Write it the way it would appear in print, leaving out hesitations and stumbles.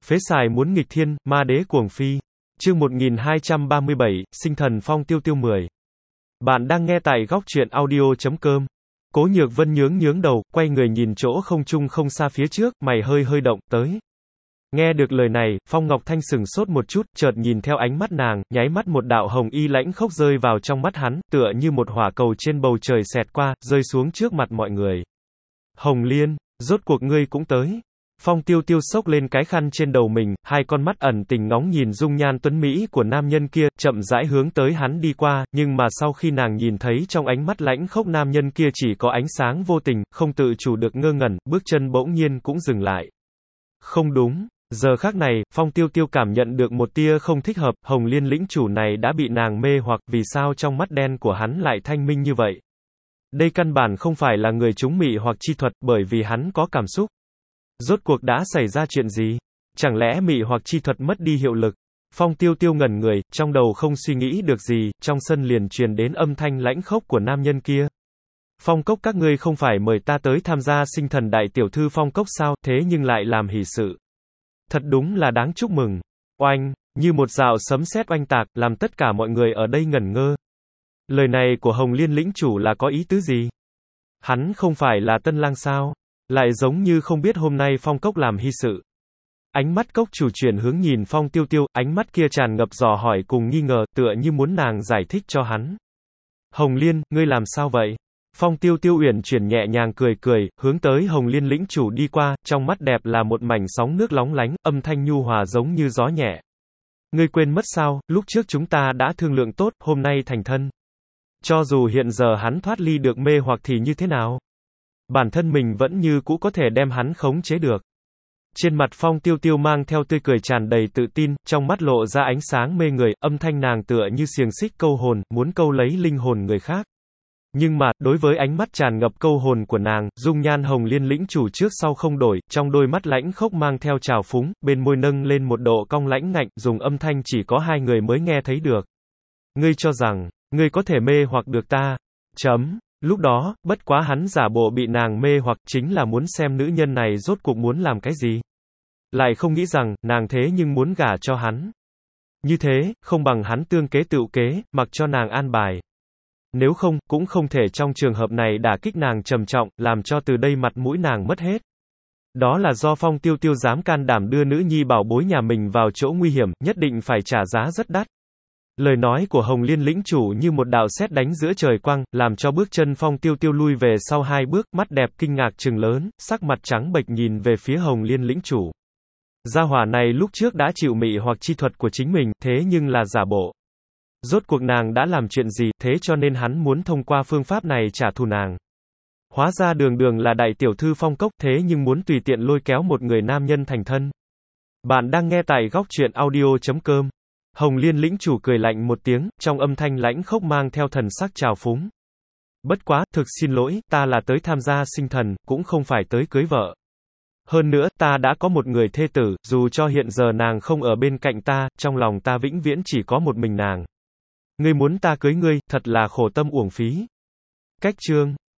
Phế xài muốn nghịch thiên, ma đế cuồng phi. Chương 1237, sinh thần Phong Tiêu Tiêu 10. Bạn đang nghe tại góc truyện audio.com. Cố Nhược Vân nhướng đầu, quay người nhìn chỗ không trung không xa phía trước, mày hơi động, tới. Nghe được lời này, Phong Ngọc Thanh sừng sốt một chút, chợt nhìn theo ánh mắt nàng, nháy mắt một đạo hồng y lãnh khốc rơi vào trong mắt hắn, tựa như một hỏa cầu trên bầu trời xẹt qua, rơi xuống trước mặt mọi người. Hồng Liên, rốt cuộc ngươi cũng tới. Phong Tiêu Tiêu xốc lên cái khăn trên đầu mình, hai con mắt ẩn tình ngóng nhìn dung nhan tuấn mỹ của nam nhân kia, chậm rãi hướng tới hắn đi qua, nhưng mà sau khi nàng nhìn thấy trong ánh mắt lãnh khốc nam nhân kia chỉ có ánh sáng vô tình, không tự chủ được ngơ ngẩn, bước chân bỗng nhiên cũng dừng lại. Không đúng. Giờ khắc này, Phong Tiêu Tiêu cảm nhận được một tia không thích hợp, Hồng Liên lĩnh chủ này đã bị nàng mê hoặc, vì sao trong mắt đen của hắn lại thanh minh như vậy? Đây căn bản không phải là người trúng mị hoặc chi thuật, bởi vì hắn có cảm xúc. Rốt cuộc đã xảy ra chuyện gì? Chẳng lẽ mị hoặc chi thuật mất đi hiệu lực? Phong Tiêu Tiêu ngẩn người, trong đầu không suy nghĩ được gì, trong sân liền truyền đến âm thanh lãnh khốc của nam nhân kia. Phong Cốc, các ngươi không phải mời ta tới tham gia sinh thần đại tiểu thư Phong Cốc sao, thế nhưng lại làm hỷ sự. Thật đúng là đáng chúc mừng. Oanh, như một dạo sấm sét oanh tạc, làm tất cả mọi người ở đây ngẩn ngơ. Lời này của Hồng Liên lĩnh chủ là có ý tứ gì? Hắn không phải là tân lang sao? Lại giống như không biết hôm nay Phong Cốc làm hy sự. Ánh mắt cốc chủ chuyển hướng nhìn Phong Tiêu Tiêu, ánh mắt kia tràn ngập dò hỏi cùng nghi ngờ, tựa như muốn nàng giải thích cho hắn. Hồng Liên, ngươi làm sao vậy? Phong Tiêu Tiêu uyển chuyển nhẹ nhàng cười, hướng tới Hồng Liên lĩnh chủ đi qua, trong mắt đẹp là một mảnh sóng nước lóng lánh, âm thanh nhu hòa giống như gió nhẹ. Ngươi quên mất sao, lúc trước chúng ta đã thương lượng tốt, hôm nay thành thân. Cho dù hiện giờ hắn thoát ly được mê hoặc thì như thế nào? Bản thân mình vẫn như cũ có thể đem hắn khống chế được. Trên mặt Phong Tiêu Tiêu mang theo tươi cười tràn đầy tự tin, trong mắt lộ ra ánh sáng mê người, âm thanh nàng tựa như xiềng xích câu hồn, muốn câu lấy linh hồn người khác. Nhưng mà, đối với ánh mắt tràn ngập câu hồn của nàng, dung nhan Hồng Liên lĩnh chủ trước sau không đổi, trong đôi mắt lãnh khốc mang theo trào phúng, bên môi nâng lên một độ cong lãnh ngạnh, dùng âm thanh chỉ có hai người mới nghe thấy được. Ngươi cho rằng, ngươi có thể mê hoặc được ta. Lúc đó, bất quá hắn giả bộ bị nàng mê hoặc chính là muốn xem nữ nhân này rốt cuộc muốn làm cái gì. Lại không nghĩ rằng, nàng thế nhưng muốn gả cho hắn. Như thế, không bằng hắn tương kế tựu kế, mặc cho nàng an bài. Nếu không, cũng không thể trong trường hợp này đả kích nàng trầm trọng, làm cho từ đây mặt mũi nàng mất hết. Đó là do Phong Tiêu Tiêu dám can đảm đưa nữ nhi bảo bối nhà mình vào chỗ nguy hiểm, nhất định phải trả giá rất đắt. Lời nói của Hồng Liên lĩnh chủ như một đạo sét đánh giữa trời quang, làm cho bước chân Phong Tiêu Tiêu lui về sau hai bước, mắt đẹp kinh ngạc trừng lớn, sắc mặt trắng bệch nhìn về phía Hồng Liên lĩnh chủ. Gia hỏa này lúc trước đã chịu mị hoặc chi thuật của chính mình, thế nhưng là giả bộ. Rốt cuộc nàng đã làm chuyện gì, thế cho nên hắn muốn thông qua phương pháp này trả thù nàng. Hóa ra đường là đại tiểu thư Phong Cốc, thế nhưng muốn tùy tiện lôi kéo một người nam nhân thành thân. Bạn đang nghe tại góc truyện audio.com. Hồng Liên lĩnh chủ cười lạnh một tiếng, trong âm thanh lãnh khốc mang theo thần sắc trào phúng. Bất quá, thực xin lỗi, ta là tới tham gia sinh thần, cũng không phải tới cưới vợ. Hơn nữa, ta đã có một người thê tử, dù cho hiện giờ nàng không ở bên cạnh ta, trong lòng ta vĩnh viễn chỉ có một mình nàng. Ngươi muốn ta cưới ngươi, thật là khổ tâm uổng phí. Cách chương